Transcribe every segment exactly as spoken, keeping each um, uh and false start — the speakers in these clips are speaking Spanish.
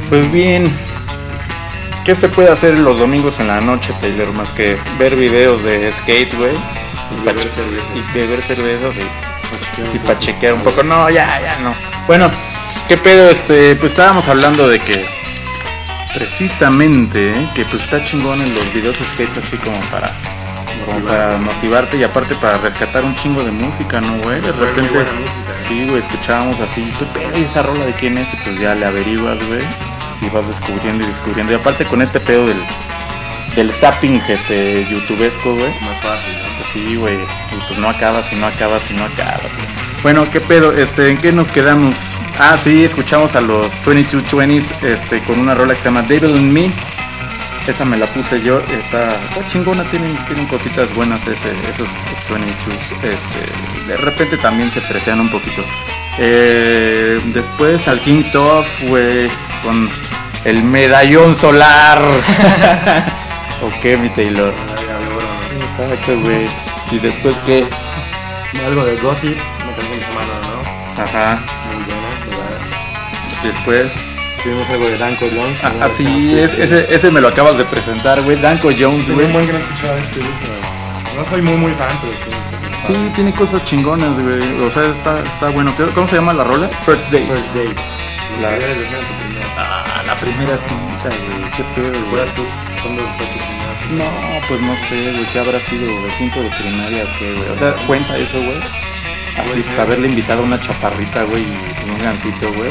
Pues bien, ¿qué se puede hacer los domingos en la noche, Taylor? Más que ver videos de skate, güey. Y beber cerveza. Y beber cervezas y, y pachequear un poco. No, ya, ya no. Bueno, ¿qué pedo? Este, pues estábamos hablando de que precisamente, ¿eh? que pues está chingón en los videos skates así como para... Como para motivarte y aparte para rescatar un chingo de música, ¿no, güey? De repente, sí, güey, escuchábamos así, ¿qué pedo? ¿Y esa rola de quién es? Y pues ya le averiguas, güey, y vas descubriendo y descubriendo. Y aparte con este pedo del, del zapping, este, youtubesco, güey. Más fácil, ¿no? Pues sí, güey, y pues no acabas y no acabas y no acabas. Güey. Bueno, ¿qué pedo? Este, ¿en qué nos quedamos? Ah, sí, escuchamos a los veintidós veinte, este, con una rola que se llama Devil in Me. Esa me la puse yo, está, está chingona, tienen, tienen cositas buenas ese, esos veintidós, este, de repente también se precian un poquito. Eh, después al King Top, güey, con el medallón solar. ¿O qué, mi Taylor? Exacto, güey. Y después, ¿qué? Algo de Gossip, una canción de semana, ¿no? Ajá. Muy buena, ¿verdad? Después... Tuvimos algo de Danko Jones. Ah, así es, ese, ese me lo acabas de presentar, güey. Danko Jones, güey. Sí, muy buen que no escuchaba este grupo. No soy muy, muy fan, pero sí. Sí, tiene cosas chingonas, güey. O sea, está, está bueno. ¿Cómo se llama la rola? First Date. First Date. La, la, primera. Ah, la primera cita, güey. Qué pedo, güey. ¿Recuerdas tú cuándo fue tu primera cita? No, pues no sé, güey. ¿Qué habrá sido? ¿De quinto de primaria o qué, güey? O sea, cuenta eso, güey. Así, pues haberle invitado a una chaparrita, güey, y un gancito, güey.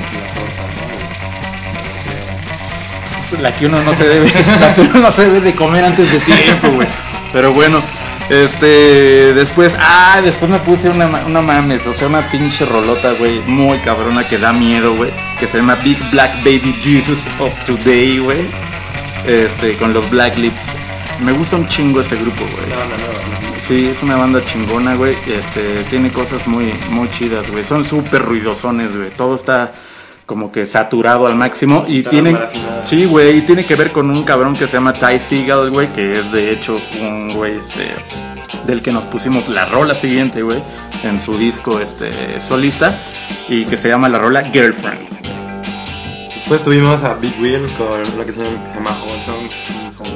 La que uno no se debe, la que uno no se debe de comer antes de tiempo, güey. Pero bueno, este, después, ah, después me puse una, una mames, o sea, una pinche rolota, güey, muy cabrona que da miedo, güey, que se llama Big Black Baby Jesus of Today, güey, este, con los Black Lips. Me gusta un chingo ese grupo, güey. Una banda nueva, ¿no? Sí, es una banda chingona, güey, este, tiene cosas muy, muy chidas, güey, son súper ruidosones, güey, todo está... como que saturado al máximo y tiene, sí, güey, y tiene que ver con un cabrón que se llama Ty Segall, güey, que es de hecho un güey, este, del que nos pusimos la rola siguiente, güey, en su disco, este, solista, y que se llama la rola Girlfriend. Después tuvimos a Big Wheel con lo que se llama, que se llama Whole Songs.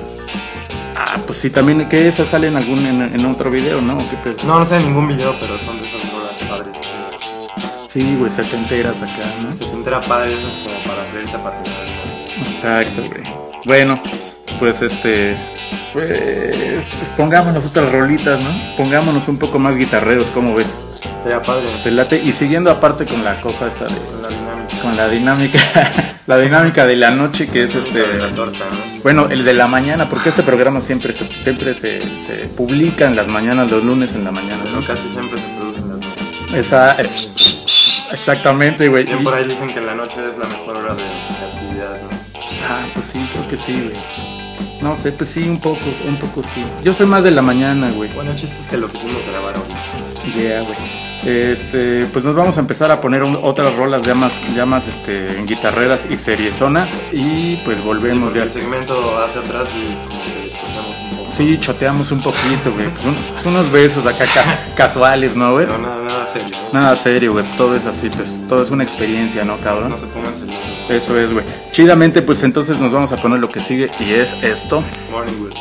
Ah, pues sí, también, que esa sale en algún, en, en otro video, ¿no? ¿Qué pedo? No, no sé en ningún video, pero son de esas rolas padres. Sí, güey, setenteras acá, ¿no? Setentera padre, eso es como para hacer esta partida. Exacto, güey. Bueno, pues este... Pues, pues pongámonos otras rolitas, ¿no? Pongámonos un poco más guitarreros, ¿cómo ves? Ya, padre. Te late. Y siguiendo aparte con la cosa esta de... Con la dinámica. Con la dinámica, la dinámica de la noche, que es este... De la torta, ¿no? Bueno, el de la mañana, porque este programa siempre se, siempre se, se publica en las mañanas, los lunes en la mañana, ¿no? Pero casi siempre se producen las noches. Esa... Exactamente, güey. Bien, por ahí dicen que la noche es la mejor hora de, de actividad, ¿no? Ah, pues sí, creo que sí, güey. No sé, pues sí, un poco, un poco sí. Yo soy más de la mañana, güey. Bueno, el chiste es que lo quisimos grabar ahorita. Yeah, güey. Este, pues nos vamos a empezar a poner un, otras rolas ya más, ya más este, en guitarreras y seriezonas y pues volvemos sí, ya. El segmento hacia atrás y como que choteamos un poco. Sí, choteamos un poquito, güey. Pues, un, pues unos besos acá ca casuales, ¿no, güey? Pero nada, nada serio, ¿no? Nada serio, güey. Todo es así, pues. Todo es una experiencia, ¿no, cabrón? No se pongan celosos. Eso es, güey. Chidamente, pues entonces nos vamos a poner lo que sigue y es esto. Morning Wood.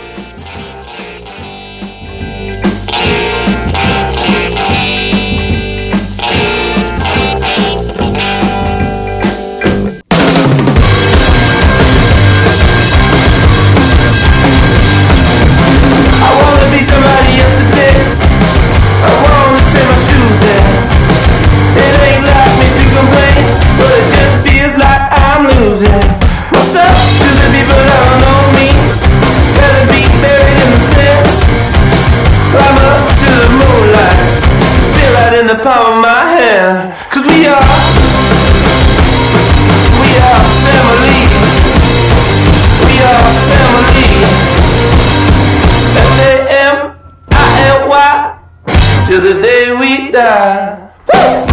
In the palm of my hand, 'cause we are, we are family, we are family, S A M I N Y, till the day we die. Woo!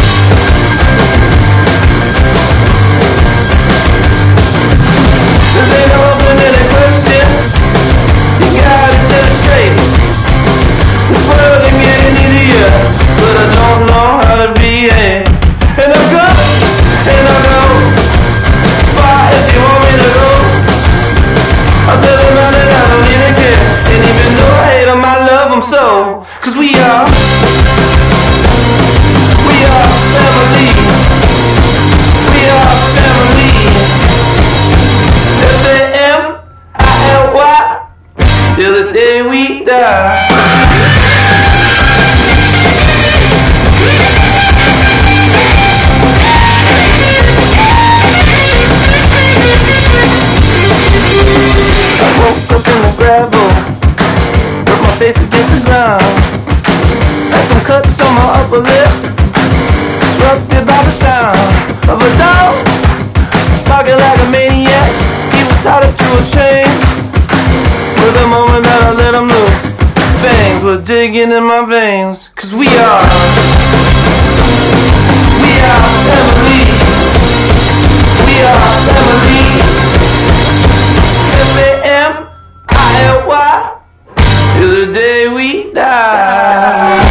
This ain't open any questions, you gotta tell it straight. This world ain't getting easier, but I don't know how to behave. And I go, and I go, as far as you want. cuts on my upper lip, disrupted by the sound of a dog barking like a maniac. He was tied up to a chain. With the moment that I let him loose, fangs were digging in my veins. Cause we are, we are family. We are family. F A M I L Y till the day we die.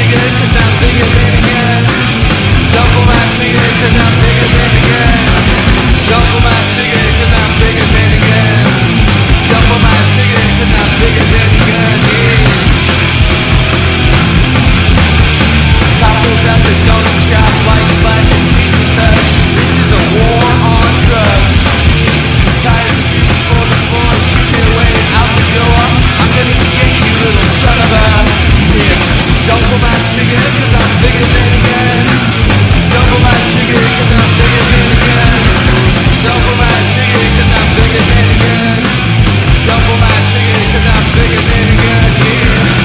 cigarette cause I'm bigger than a gun. Don't pull my cigarette cause I'm bigger than a gun. Don't pull my cigarette cause I'm bigger than a gun. Don't pull my cigarette cause I'm bigger than a gun, yeah. Couples at the donut shop, lights flashing, teasing touch. This is a war on drugs. Tired streets for the floor, shoot me away out the door. I'm gonna get you, little son of a bitch. Don't pull my trigger, cause I'm bigger than a gun. Don't pull my trigger, cause I'm bigger than a gun. Don't pull my trigger, cause I'm bigger than a gun. Don't pull my trigger, cause I'm bigger than a gun, yeah.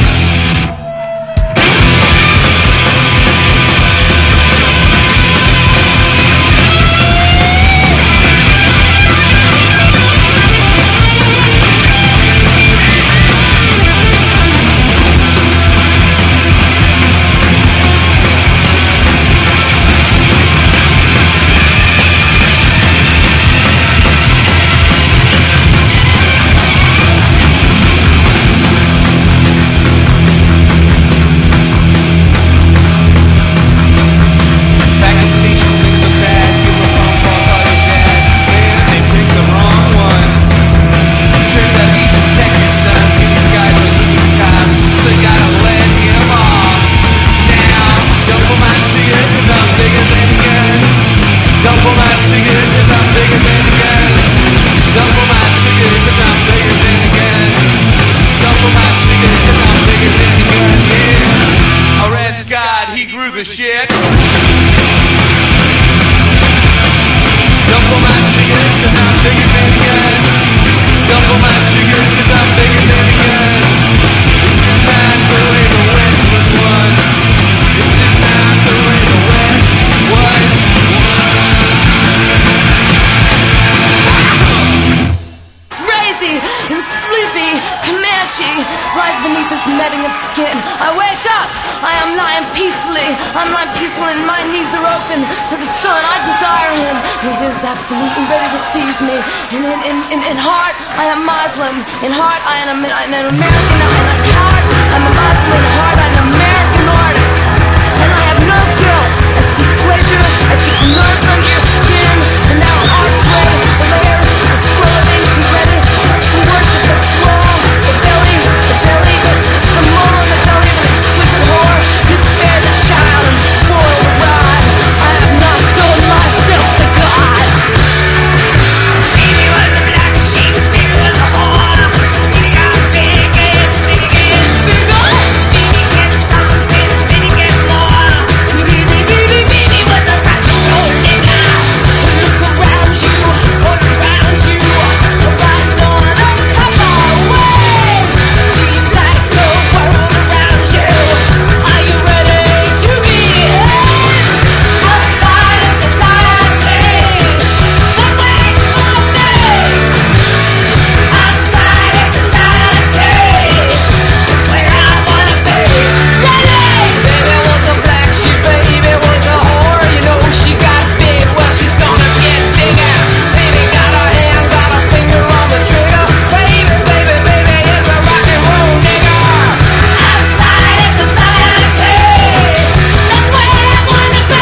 Shit. Don't pull my trigger cause I'm bigger than a gun. Don't pull my trigger cause I'm bigger than a gun. This is not the way the West was won. This is not the way the West was won. Crazy and sleepy Comanche lies beneath this netting of skin. I wake up, I am lying peacefully. I'm lying peaceful and my knees are open to the sun. I desire him. He's just absolutely ready to seize me. And in, in, in, in heart, I am Muslim. In heart, I am an, an American. And in heart, I'm a Muslim. In heart, I'm an American artist. And I have no guilt. I seek pleasure. I seek nerves under your skin. And now archway, the layers, the scroll of ancient lettuce. We worship the throne, the belly, the belly, the, the mole in the belly of an exquisite whore. You spare the child and spoil the ride. I have not sold myself to God. Baby was a black sheep, baby was a whore. Baby got big and big and bigger. Baby gets something, baby gets more. Baby, baby, baby was a rock and roll nigga. Look around you, all around you, right on a couple way. Do you like the world around you? Are you ready to be outside of society? But wait for me. Outside of society, that's where I wanna be. Ready? Baby was a black sheep, baby was a whore. You know she got big, well she's gonna get bigger. Baby got her hand, got her finger on the trigger. Baby, baby, baby is a rock and roll nigga. Outside of society, that's where I wanna be.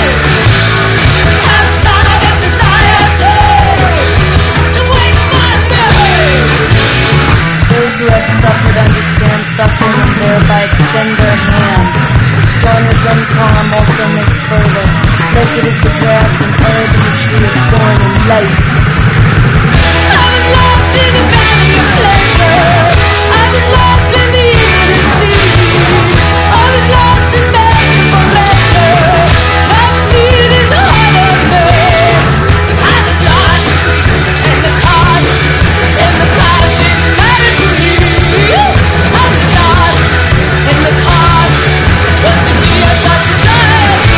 Outside of society, the way for me. Those who have suffered understand suffering and thereby extend their hand. The storm that brings harm also makes further. Blessed is the grass and herb and the tree of thorn and light. I was lost in the valley of pleasure. I was lost in the infinite sea. I was lost in magical pleasure. My feet is the heart of me. I was lost in the cost, and the cost didn't matter to me. I was lost in the cost was to be a society.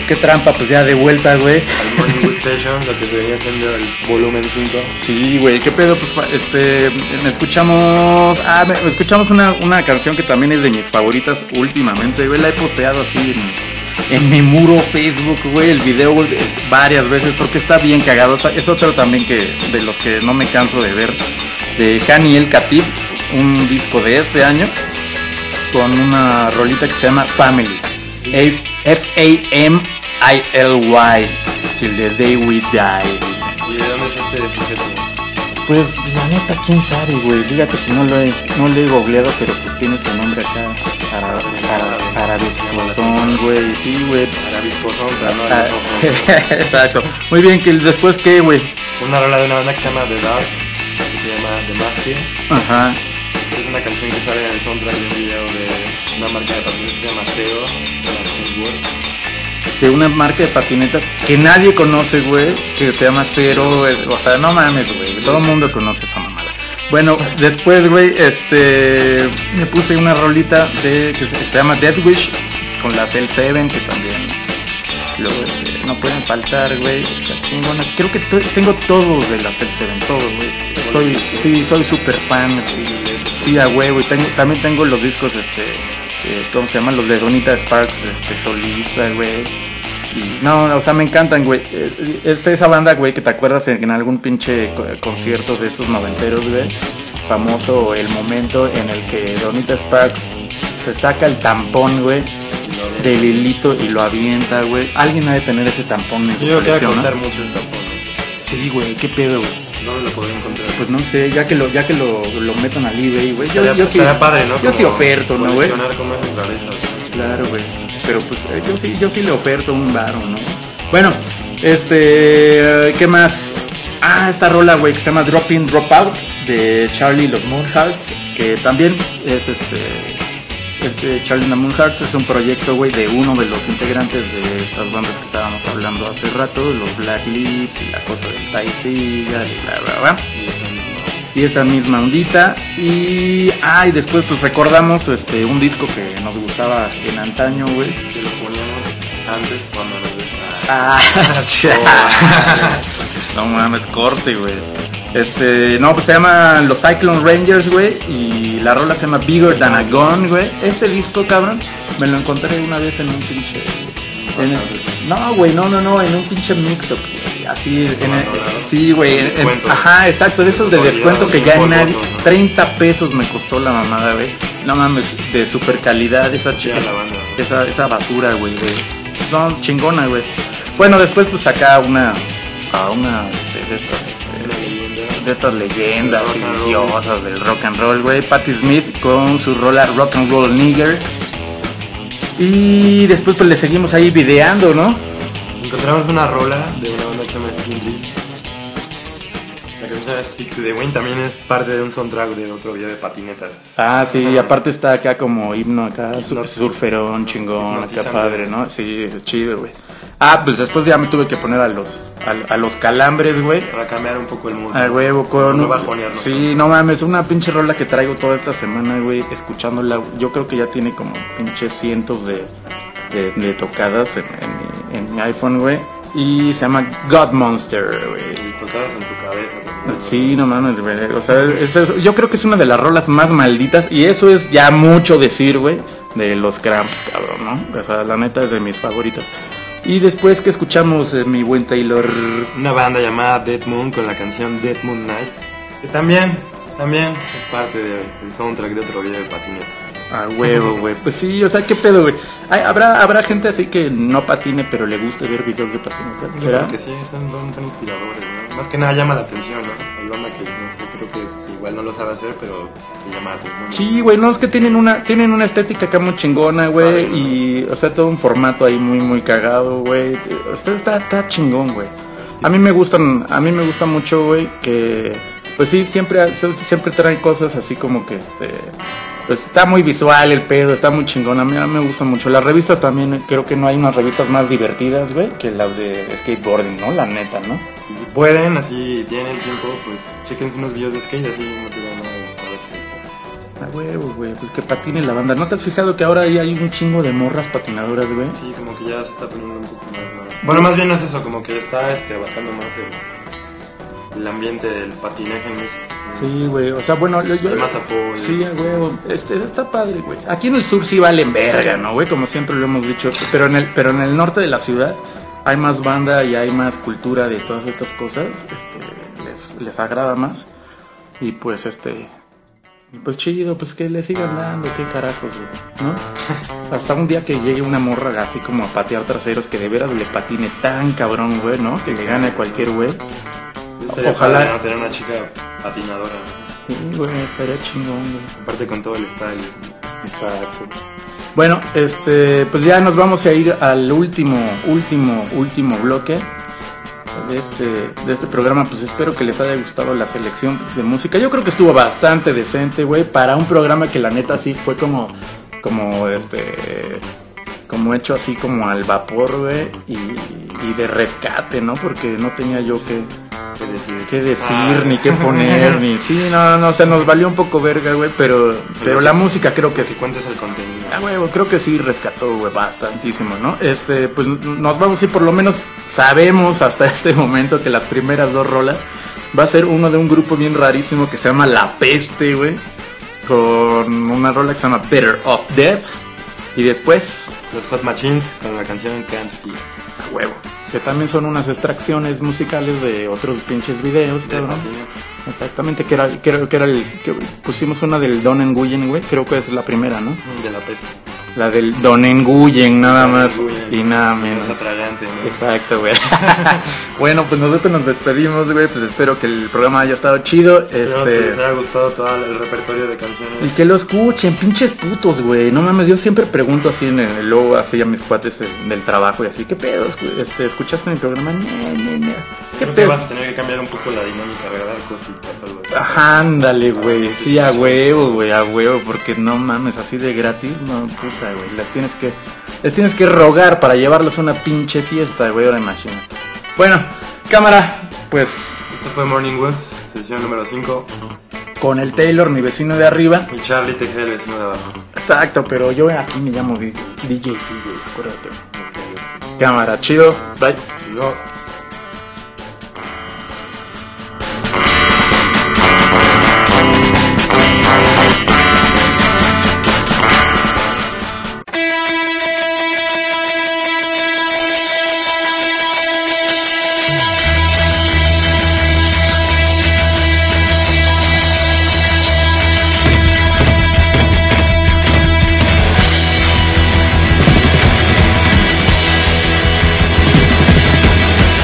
qué trampa, pues ya de vuelta, güey. Al Morningwood Sessions, lo que se venía haciendo el volumen cinco. Sí, güey, qué pedo, pues este, me escuchamos, ah, me, escuchamos una, una canción que también es de mis favoritas últimamente, güey, la he posteado así en, en mi muro Facebook, güey, el video güey, varias veces porque está bien cagado, es otro también que de los que no me canso de ver, de Hani El Khatib, un disco de este año, con una rolita que se llama Family, F A M I L Y, till the day we die. ¿Y de dónde es este sujeto? Pues la neta, quién sabe, güey. Fíjate que no lo he, no lo he googleado, pero pues tiene su nombre acá. Para, para, para viscosón, güey. Sí, güey. Para viscosón, para no Ah, ojos. exacto. Muy bien, que después qué, güey. Una rola de una banda que se llama The Dark, que se llama The Mask. Ajá. Es una canción que sale en el soundtrack de un video de una marca de patinetas que se llama Seo, de la Kingswood. De una marca de patinetas que nadie conoce, güey. Que se llama Cero. O sea, no mames, güey. Todo el mundo conoce esa mamada. Bueno, después, güey, este. Me puse una rolita de que se, se llama Dead Wish con la Cell siete, que también. Luego, este, no pueden faltar, güey. Está chingona. Creo que to- tengo todos de la Cell siete, todos, güey. Soy, sí, soy súper fan. Sí, sí, a huevo. Y tengo, también tengo los discos, este. Eh, ¿Cómo se llaman? Los de Donita Sparks, este, solista, güey. Y no, o sea, me encantan, güey. Eh, Es esa banda, güey, que te acuerdas en, en algún pinche co- concierto de estos noventeros, güey. Famoso el momento en el que Donita Sparks se saca el tampón, güey, del hilito y lo avienta, güey. Alguien ha de tener ese tampón en su Yo creo que va a colección, costar ¿no? mucho el tampón. Sí, güey, qué pedo, güey. ¿Dónde lo podría encontrar? Pues no sé, ya que lo, ya que lo, lo metan al eBay, güey. Yo, Estaría- yo sí, estaría padre, ¿no? yo sí Como oferto, ¿no, güey? coleccionar como esas rarezas, ¿no? Claro, güey. Pero pues eh, yo sí, yo sí le oferto un varo, ¿no? Bueno, este, ¿qué más? Ah, esta rola, güey, que se llama Drop In, Drop Out, de Charlie y los Moonhearts, que también es este, este Charlie and the Moonhearts es un proyecto, güey, de uno de los integrantes de estas bandas que estábamos hablando hace rato, los Black Lips y la cosa del Ty Seagal y bla, bla, bla. Y esa misma ondita. Y, ah, y después pues recordamos este un disco que nos gustaba en antaño, güey. Que lo poníamos antes cuando nos dejaba. Ah, chale. No mames, corte, güey. Este, no, pues se llama Los Cyclone Rangers, güey. Y la rola se llama Bigger Than a Gun, güey. Este disco, cabrón, me lo encontré una vez en un pinche. en el- no, güey, no, no, no, en un pinche mix-up, güey. Así, en el- sí, güey. en- en- Descuento. ajá, exacto, de esos de descuento que ya Olvidados, nadie. polvosos, ¿no? treinta pesos me costó la mamada, güey. No mames, de super calidad, esa Sí, chica. a la banda, ¿no? Esa, esa basura, güey, de, son chingona, güey. Bueno, después pues acá una, a una, este, de estas, Una este, leyenda. de estas leyendas Rock y and roll. diosas del rock and roll, güey. Patti Smith con su rola Rock and Roll Nigger. Y después pues le seguimos ahí videando, ¿no? Encontramos una rola de una banda que se llama Spindly. La canción se llama Speak to the Wind. También es parte de un soundtrack de otro video de patinetas. Ah, sí, y aparte está acá como himno acá, su- Hipnot- surferón, chingón, acá hipnotizante. padre, ¿no? Sí, es chido, güey. Ah, pues después ya me tuve que poner a los, a, a los calambres, güey. Para cambiar un poco el mood. A huevo, con... No bajonearnos. Sí, no mames, una pinche rola que traigo toda esta semana, güey, escuchándola. Yo creo que ya tiene como pinches cientos de, de, de tocadas en, en mi, en mi iPhone, güey. Y se llama God Monster, güey. Y tocadas en tu cabeza también. Sí, no mames, güey. O sea, es- es- yo creo que es una de las rolas más malditas. Y eso es ya mucho decir, güey, de los Cramps, cabrón, ¿no? O sea, la neta es de mis favoritas. Y después que escuchamos, eh, mi buen Taylor. Una banda llamada Dead Moon con la canción Dead Moon Night. Que también, también es parte de- del soundtrack de otro video de patineta. A huevo, güey. Pues sí, o sea, ¿qué pedo, güey? Ay, ¿Habrá, habrá gente así que no patine, pero le guste ver videos de patineta. Yo ¿Será? creo que sí, están, son, son inspiradores, ¿no? Más que nada llama la atención, ¿no? Hay banda que no sé, creo que igual no lo sabe hacer, pero que llama la atención. Sí, güey, no, es que tienen una, tienen una estética acá muy chingona, güey. padre, ¿no? Y, o sea, todo un formato ahí muy, muy cagado, güey. Está, está, está chingón, güey. A mí me gustan, a mí me gusta mucho, güey, que, pues sí, siempre, siempre traen cosas así como que, este, pues está muy visual el pedo, está muy chingón. A mí, a mí me gusta mucho. Las revistas también, creo que no hay unas revistas más divertidas, güey, que las de skateboarding, ¿no? La neta, ¿no? Si pueden, así tienen el tiempo, pues chequense unos videos de skate, así no tienen nada de skate. A huevo, güey, pues que patine la banda. ¿No te has fijado que ahora ahí hay un chingo de morras patinadoras, güey? Sí, como que ya se está poniendo un poco más Bueno, más bien no es eso, como que está este, abarcando más el, el ambiente del patinaje en México. Sí, güey, o sea, bueno, yo... yo Hay más apoyo. Sí, güey, este, está padre, güey. Aquí en el sur sí valen verga, ¿no, güey? Como siempre lo hemos dicho, pero en el, pero en el norte de la ciudad hay más banda y hay más cultura de todas estas cosas, este, les, les agrada más. Y pues, este, pues chido, pues que le sigan dando, qué carajos, güey, ¿no? Hasta un día que llegue una morra así como a patear traseros, que de veras le patine tan cabrón, güey, ¿no? Que le gane a cualquier güey. Estaría Ojalá. padre, ¿no? Tener una chica patinadora, ¿no? Sí, güey, estaría chingón, güey. Aparte con todo el style. Exacto. Bueno, este, pues ya nos vamos a ir al último, último, último bloque de este, de este programa. Pues espero que les haya gustado la selección de música. Yo creo que estuvo bastante decente, güey, para un programa que la neta sí fue como, como este, como hecho así como al vapor, güey, y, y de rescate, ¿no? Porque no tenía yo que... ¿Qué decir? qué decir, Ah. ni qué poner, ni... Sí, no, no, o sea, nos valió un poco verga, güey, pero, pero la música creo que Si sí. cuentes el contenido. Ah, güey, creo que sí rescató, güey, bastantísimo, ¿no? Este, pues nos vamos a ir, por lo menos sabemos hasta este momento que las primeras dos rolas va a ser uno de un grupo bien rarísimo que se llama La Peste, güey, con una rola que se llama Better Off Dead, y después, Los Hot Machines con la canción Can't Feel. a huevo, que también son unas extracciones musicales de otros pinches videos, De cabrón. patinaje. Exactamente, que era, creo que era el que pusimos una del Don Nguyen, güey, creo que es la primera, ¿no? De la peste. La del Don Nguyen, nada Don más Nguyen. y nada menos. Es atragante, ¿no? Exacto, güey. Bueno, pues nosotros nos despedimos, güey, pues espero que el programa haya estado chido, Esperemos que les este, haya gustado todo el repertorio de canciones. y que lo escuchen, pinches putos, güey. No mames, yo siempre pregunto así en el, luego así a mis cuates eh, del trabajo y así, ¿qué pedo? Escu- Este, ¿escuchaste mi programa? No, no, no. ¿Qué Creo que pedo? vas a tener que cambiar un poco la dinámica, regalar cositas, algo así. Ajá, ándale, güey. Sí, a huevo, güey, a huevo, porque no mames, así de gratis, no, puta, güey. Las tienes que, les tienes que rogar para llevarlos a una pinche fiesta, güey, ahora imagino. Bueno, cámara, pues Esto fue Morning Woods, sesión número cinco. con el Taylor, mi vecino de arriba. Y Charlie Tejeda, el vecino de abajo. Exacto, pero yo aquí me llamo D J, D J, acuérdate. Cámara, chido, bye. Nos vemos. Better